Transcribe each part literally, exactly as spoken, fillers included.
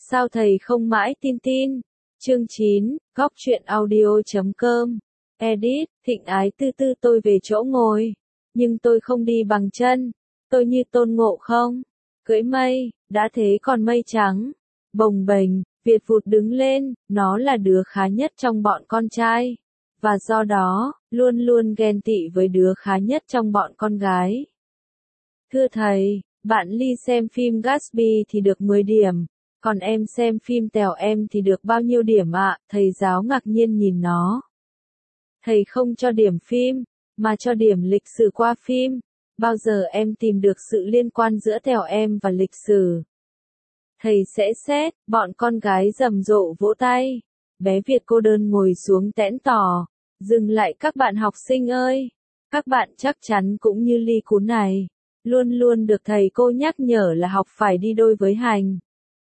Sao thầy không mãi tin tin? Chương chín, góc truyện audio chấm com. Edit, Thịnh Ái Tư Tư tôi về chỗ ngồi. Nhưng tôi không đi bằng chân. Tôi như Tôn Ngộ Không. Cưỡi mây, đã thế còn mây trắng. Bồng bềnh, Việt vụt đứng lên, nó là đứa khá nhất trong bọn con trai. Và do đó, luôn luôn ghen tị với đứa khá nhất trong bọn con gái. Thưa thầy, bạn Ly xem phim Gatsby thì được mười điểm. Còn em xem phim Tèo Em thì được bao nhiêu điểm ạ? Thầy giáo ngạc nhiên nhìn nó. Thầy không cho điểm phim, mà cho điểm lịch sử qua phim. Bao giờ em tìm được sự liên quan giữa Tèo Em và lịch sử? Thầy sẽ xét, bọn con gái rầm rộ vỗ tay. Bé Việt cô đơn ngồi xuống tẽn tỏ. Dừng lại các bạn học sinh ơi. Các bạn chắc chắn cũng như Ly Cún này. Luôn luôn được thầy cô nhắc nhở là học phải đi đôi với hành.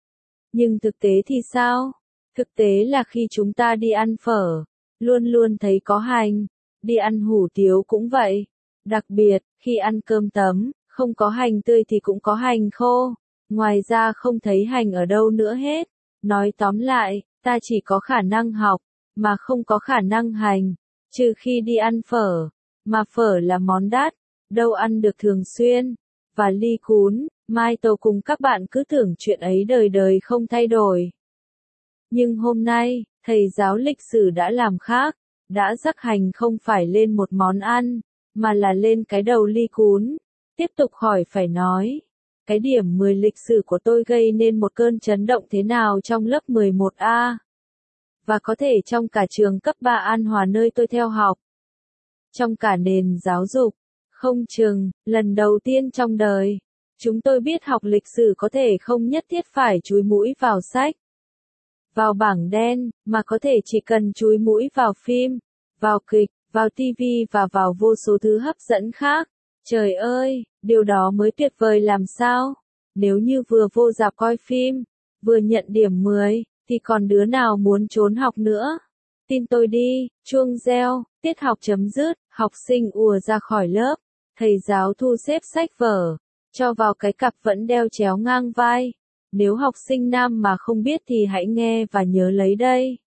Nhưng thực tế thì sao? Thực tế là khi chúng ta đi ăn phở, luôn luôn thấy có hành. Đi ăn hủ tiếu cũng vậy. Đặc biệt, khi ăn cơm tấm, không có hành tươi thì cũng có hành khô. Ngoài ra không thấy hành ở đâu nữa hết. Nói tóm lại, ta chỉ có khả năng học, mà không có khả năng hành. Trừ khi đi ăn phở, mà phở là món đắt, đâu ăn được thường xuyên. Và Ly Cún, Mai Tàu cùng các bạn cứ tưởng chuyện ấy đời đời không thay đổi. Nhưng hôm nay, thầy giáo lịch sử đã làm khác, đã rắc hành không phải lên một món ăn, mà là lên cái đầu Ly Cún. Tiếp tục hỏi phải nói, cái điểm mười lịch sử của tôi gây nên một cơn chấn động thế nào trong lớp mười một A? Và có thể trong cả trường cấp ba An Hòa nơi tôi theo học. Trong cả nền giáo dục, không chừng, lần đầu tiên trong đời, chúng tôi biết học lịch sử có thể không nhất thiết phải chúi mũi vào sách, vào bảng đen, mà có thể chỉ cần chúi mũi vào phim, vào kịch, vào tivi và vào vô số thứ hấp dẫn khác. Trời ơi, điều đó mới tuyệt vời làm sao? Nếu như vừa vô rạp coi phim, vừa nhận điểm mười, thì còn đứa nào muốn trốn học nữa? Tin tôi đi, chuông reo, tiết học chấm dứt, học sinh ùa ra khỏi lớp. Thầy giáo thu xếp sách vở, cho vào cái cặp vẫn đeo chéo ngang vai. Nếu học sinh nam mà không biết thì hãy nghe và nhớ lấy đây.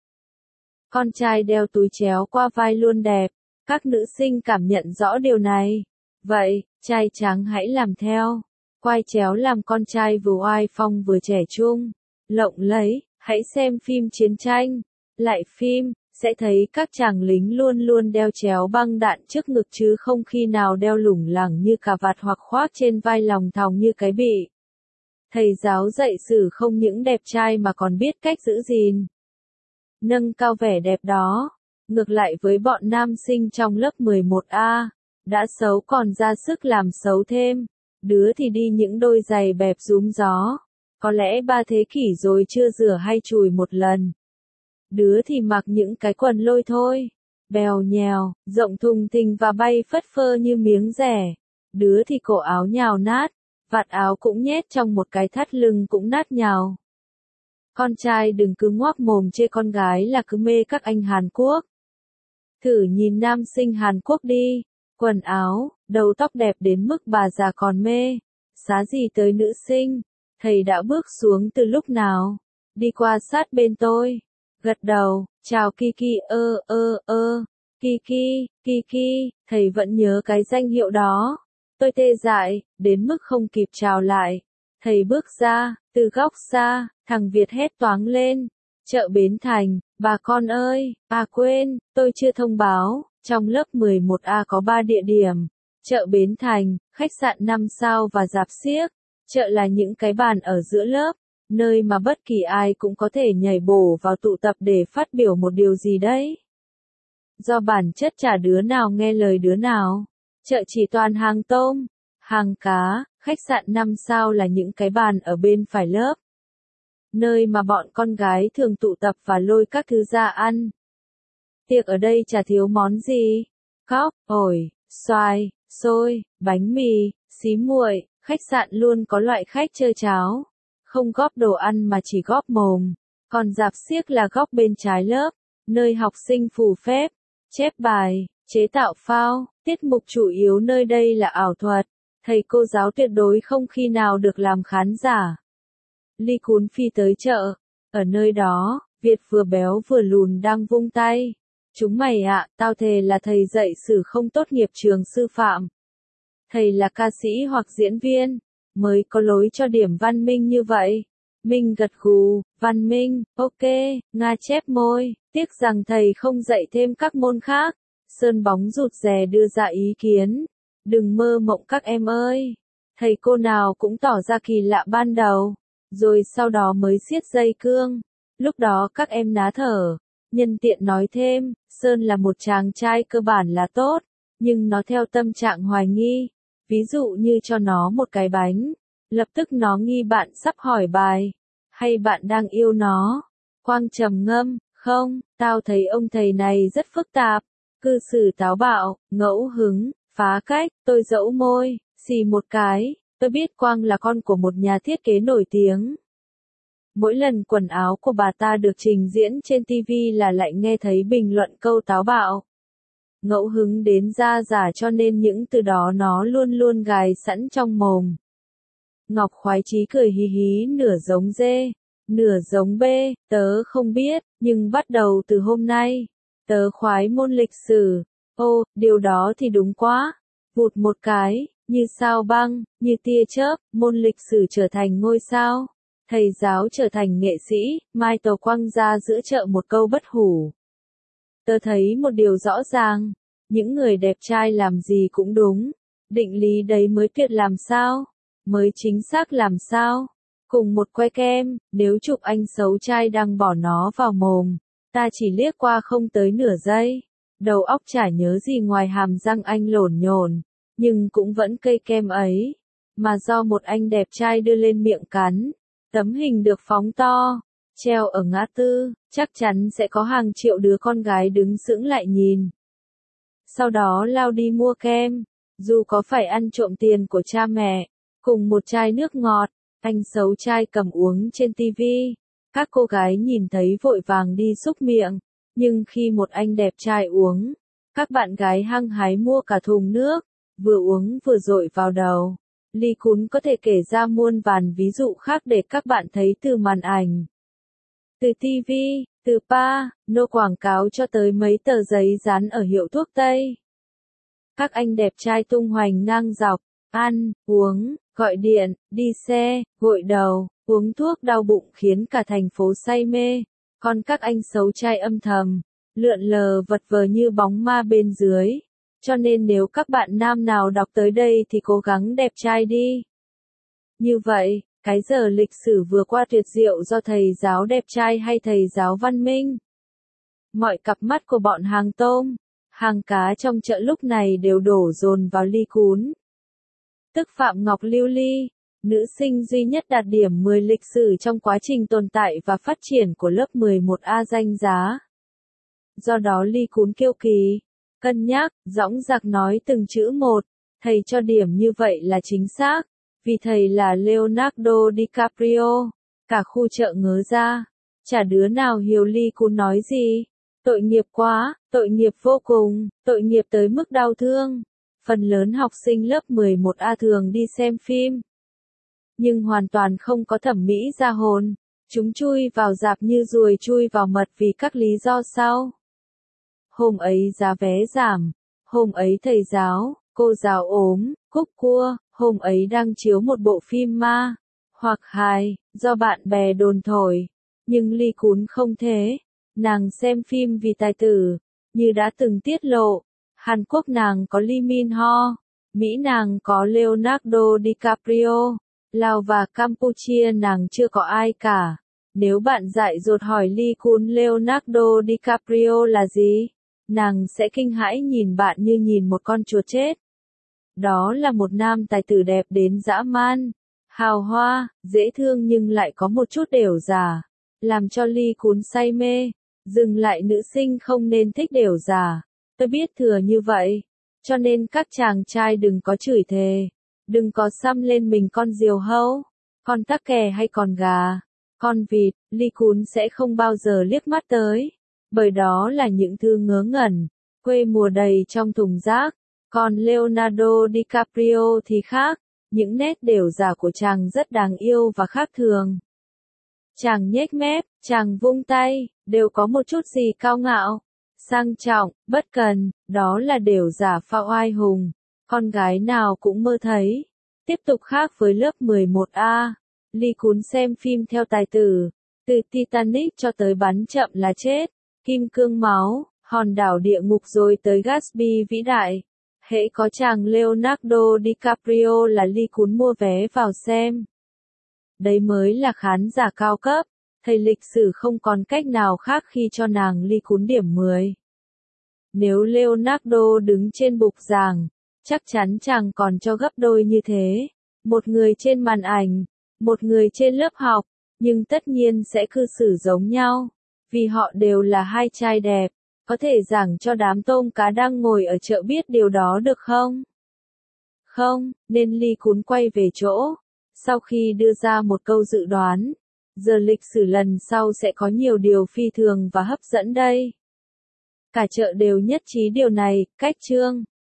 Con trai đeo túi chéo qua vai luôn đẹp. Các nữ sinh cảm nhận rõ điều này. Vậy, trai trắng hãy làm theo. Quai chéo làm con trai vừa oai phong vừa trẻ trung, lộng lẫy. Hãy xem phim chiến tranh, lại phim, sẽ thấy các chàng lính luôn luôn đeo chéo băng đạn trước ngực chứ không khi nào đeo lủng lẳng như cà vạt hoặc khoác trên vai lòng thòng như cái bị. Thầy giáo dạy sử không những đẹp trai mà còn biết cách giữ gìn, nâng cao vẻ đẹp đó. Ngược lại với bọn nam sinh trong lớp mười một A, đã xấu còn ra sức làm xấu thêm. Đứa thì đi những đôi giày bẹp rúm gió, có lẽ ba thế kỷ rồi chưa rửa hay chùi một lần. Đứa thì mặc những cái quần lôi thôi, bèo nhèo, rộng thùng thình và bay phất phơ như miếng rẻ. Đứa thì cổ áo nhào nát, vạt áo cũng nhét trong một cái thắt lưng cũng nát nhào. Con trai đừng cứ ngoác mồm chê con gái là cứ mê các anh Hàn Quốc. Thử nhìn nam sinh Hàn Quốc đi, quần áo, đầu tóc đẹp đến mức bà già còn mê. Xá gì tới nữ sinh, thầy đã bước xuống từ lúc nào, đi qua sát bên tôi, gật đầu, chào Kiki ơ ơ ơ, Kiki, Kiki, thầy vẫn nhớ cái danh hiệu đó. Tôi tê dại, đến mức không kịp chào lại. Thầy bước ra, từ góc xa, thằng Việt hét toáng lên. Chợ Bến Thành, bà con ơi, à quên, tôi chưa thông báo, trong lớp mười một A có ba địa điểm. Chợ Bến Thành, khách sạn năm sao và rạp xiếc. Chợ là những cái bàn ở giữa lớp, nơi mà bất kỳ ai cũng có thể nhảy bổ vào tụ tập để phát biểu một điều gì đấy. Do bản chất chả đứa nào nghe lời đứa nào. Chợ chỉ toàn hàng tôm, hàng cá, khách sạn năm sao là những cái bàn ở bên phải lớp. Nơi mà bọn con gái thường tụ tập và lôi các thứ ra ăn. Tiệc ở đây chả thiếu món gì. Cóc, ổi, xoài, xôi, bánh mì, xí muội. Khách sạn luôn có loại khách chơi cháo. Không góp đồ ăn mà chỉ góp mồm. Còn rạp xiếc là góc bên trái lớp, nơi học sinh phù phép, chép bài, chế tạo phao. Tiết mục chủ yếu nơi đây là ảo thuật. Thầy cô giáo tuyệt đối không khi nào được làm khán giả. Ly Cún phi tới chợ, Ở nơi đó, Việt vừa béo vừa lùn đang vung tay. Chúng mày ạ, tao thề là thầy dạy sử không tốt nghiệp trường sư phạm. Thầy là ca sĩ hoặc diễn viên, mới có lối cho điểm văn minh như vậy. Minh gật gù, văn minh, ok, Nga chép môi, tiếc rằng thầy không dạy thêm các môn khác. Sơn bóng rụt rè đưa ra ý kiến. Đừng mơ mộng các em ơi. Thầy cô nào cũng tỏ ra kỳ lạ ban đầu, rồi sau đó mới siết dây cương. Lúc đó các em ná thở. Nhân tiện nói thêm, Sơn là một chàng trai cơ bản là tốt, nhưng nó theo tâm trạng hoài nghi. Ví dụ như cho nó một cái bánh, lập tức nó nghi bạn sắp hỏi bài, hay bạn đang yêu nó. Quang trầm ngâm, không, tao thấy ông thầy này rất phức tạp, cư xử táo bạo, ngẫu hứng, phá cách. Tôi dẫu môi, xì một cái, tôi biết Quang là con của một nhà thiết kế nổi tiếng. Mỗi lần quần áo của bà ta được trình diễn trên ti vi là lại nghe thấy bình luận câu táo bạo, ngẫu hứng đến da giả, cho nên những từ đó nó luôn luôn gài sẵn trong mồm. Ngọc khoái chí cười hí hí, nửa giống dê, nửa giống bê, tớ không biết, nhưng bắt đầu từ hôm nay, tớ khoái môn lịch sử. Ô, điều đó thì đúng quá. Vụt một cái, như sao băng, như tia chớp, môn lịch sử trở thành ngôi sao. Thầy giáo trở thành nghệ sĩ, Mai Tàu quăng ra giữa chợ một câu bất hủ. Tớ thấy một điều rõ ràng, những người đẹp trai làm gì cũng đúng, định lý đấy mới tuyệt làm sao, mới chính xác làm sao. Cùng một que kem, nếu chụp anh xấu trai đang bỏ nó vào mồm, ta chỉ liếc qua không tới nửa giây, đầu óc chả nhớ gì ngoài hàm răng anh lổn nhổn, nhưng cũng vẫn cây kem ấy, mà do một anh đẹp trai đưa lên miệng cắn. Tấm hình được phóng to, treo ở ngã tư, chắc chắn sẽ có hàng triệu đứa con gái đứng sững lại nhìn. Sau đó lao đi mua kem, dù có phải ăn trộm tiền của cha mẹ, cùng một chai nước ngọt, anh xấu trai cầm uống trên ti vi. Các cô gái nhìn thấy vội vàng đi xúc miệng, nhưng khi một anh đẹp trai uống, các bạn gái hăng hái mua cả thùng nước, vừa uống vừa dội vào đầu. Ly Cún có thể kể ra muôn vàn ví dụ khác để các bạn thấy từ màn ảnh, từ ti vi, từ pa, nô quảng cáo cho tới mấy tờ giấy dán ở hiệu thuốc Tây. Các anh đẹp trai tung hoành ngang dọc, ăn, uống, gọi điện, đi xe, gội đầu, uống thuốc đau bụng khiến cả thành phố say mê. Còn các anh xấu trai âm thầm, lượn lờ vật vờ như bóng ma bên dưới. Cho nên nếu các bạn nam nào đọc tới đây thì cố gắng đẹp trai đi. Như vậy, cái giờ lịch sử vừa qua tuyệt diệu do thầy giáo đẹp trai hay thầy giáo văn minh? Mọi cặp mắt của bọn hàng tôm, hàng cá trong chợ lúc này đều đổ dồn vào Ly Cún. Tức Phạm Ngọc Lưu Ly, nữ sinh duy nhất đạt điểm mười lịch sử trong quá trình tồn tại và phát triển của lớp mười một A danh giá. Do đó Ly Cún kiêu kỳ, cân nhắc, dõng dạc nói từng chữ một, thầy cho điểm như vậy là chính xác, vì thầy là Leonardo DiCaprio. Cả khu chợ ngớ ra, chả đứa nào hiểu Ly Cún nói gì. Tội nghiệp quá, tội nghiệp vô cùng, tội nghiệp tới mức đau thương. Phần lớn học sinh lớp mười một A thường đi xem phim, nhưng hoàn toàn không có thẩm mỹ ra hồn. Chúng chui vào rạp như ruồi chui vào mật vì các lý do sau. Hôm ấy giá vé giảm, hôm ấy thầy giáo, cô giáo ốm, cúc cua, hôm ấy đang chiếu một bộ phim ma, hoặc hài, do bạn bè đồn thổi. Nhưng Ly Cún không thế, nàng xem phim vì tài tử, như đã từng tiết lộ. Hàn Quốc nàng có Lee Min Ho, Mỹ nàng có Leonardo DiCaprio, Lào và Campuchia nàng chưa có ai cả. Nếu bạn dại dột hỏi Ly Cún Leonardo DiCaprio là gì, nàng sẽ kinh hãi nhìn bạn như nhìn một con chuột chết. Đó là một nam tài tử đẹp đến dã man, hào hoa, dễ thương nhưng lại có một chút đểu già, làm cho Ly Cún say mê. Dừng lại, nữ sinh không nên thích đểu già. Tôi biết thừa như vậy, cho nên các chàng trai đừng có chửi thề, đừng có xăm lên mình con diều hâu, con tắc kè hay con gà, con vịt. Ly Cún sẽ không bao giờ liếc mắt tới, bởi đó là những thứ ngớ ngẩn, quê mùa đầy trong thùng rác. Còn Leonardo DiCaprio thì khác, những nét đểu giả của chàng rất đáng yêu và khác thường. Chàng nhếch mép, chàng vung tay, đều có một chút gì cao ngạo, sang trọng, bất cần, đó là đều giả phao oai hùng. Con gái nào cũng mơ thấy. Tiếp tục khác với lớp mười một A, Ly Cún xem phim theo tài tử, từ Titanic cho tới bắn chậm là chết, Kim Cương Máu, Hòn đảo địa ngục rồi tới Gatsby vĩ đại. Hễ có chàng Leonardo DiCaprio là Ly Cún mua vé vào xem. Đấy mới là khán giả cao cấp, thầy lịch sử không còn cách nào khác khi cho nàng Ly Cún điểm mười. Nếu Leonardo đứng trên bục giảng, chắc chắn chàng còn cho gấp đôi như thế. Một người trên màn ảnh, một người trên lớp học, nhưng tất nhiên sẽ cư xử giống nhau, vì họ đều là hai trai đẹp. Có thể giảng cho đám tôm cá đang ngồi ở chợ biết điều đó được không? Không, nên Ly Cún quay về chỗ. Sau khi đưa ra một câu dự đoán, giờ lịch sử lần sau sẽ có nhiều điều phi thường và hấp dẫn đây. Cả chợ đều nhất trí điều này, cách chương.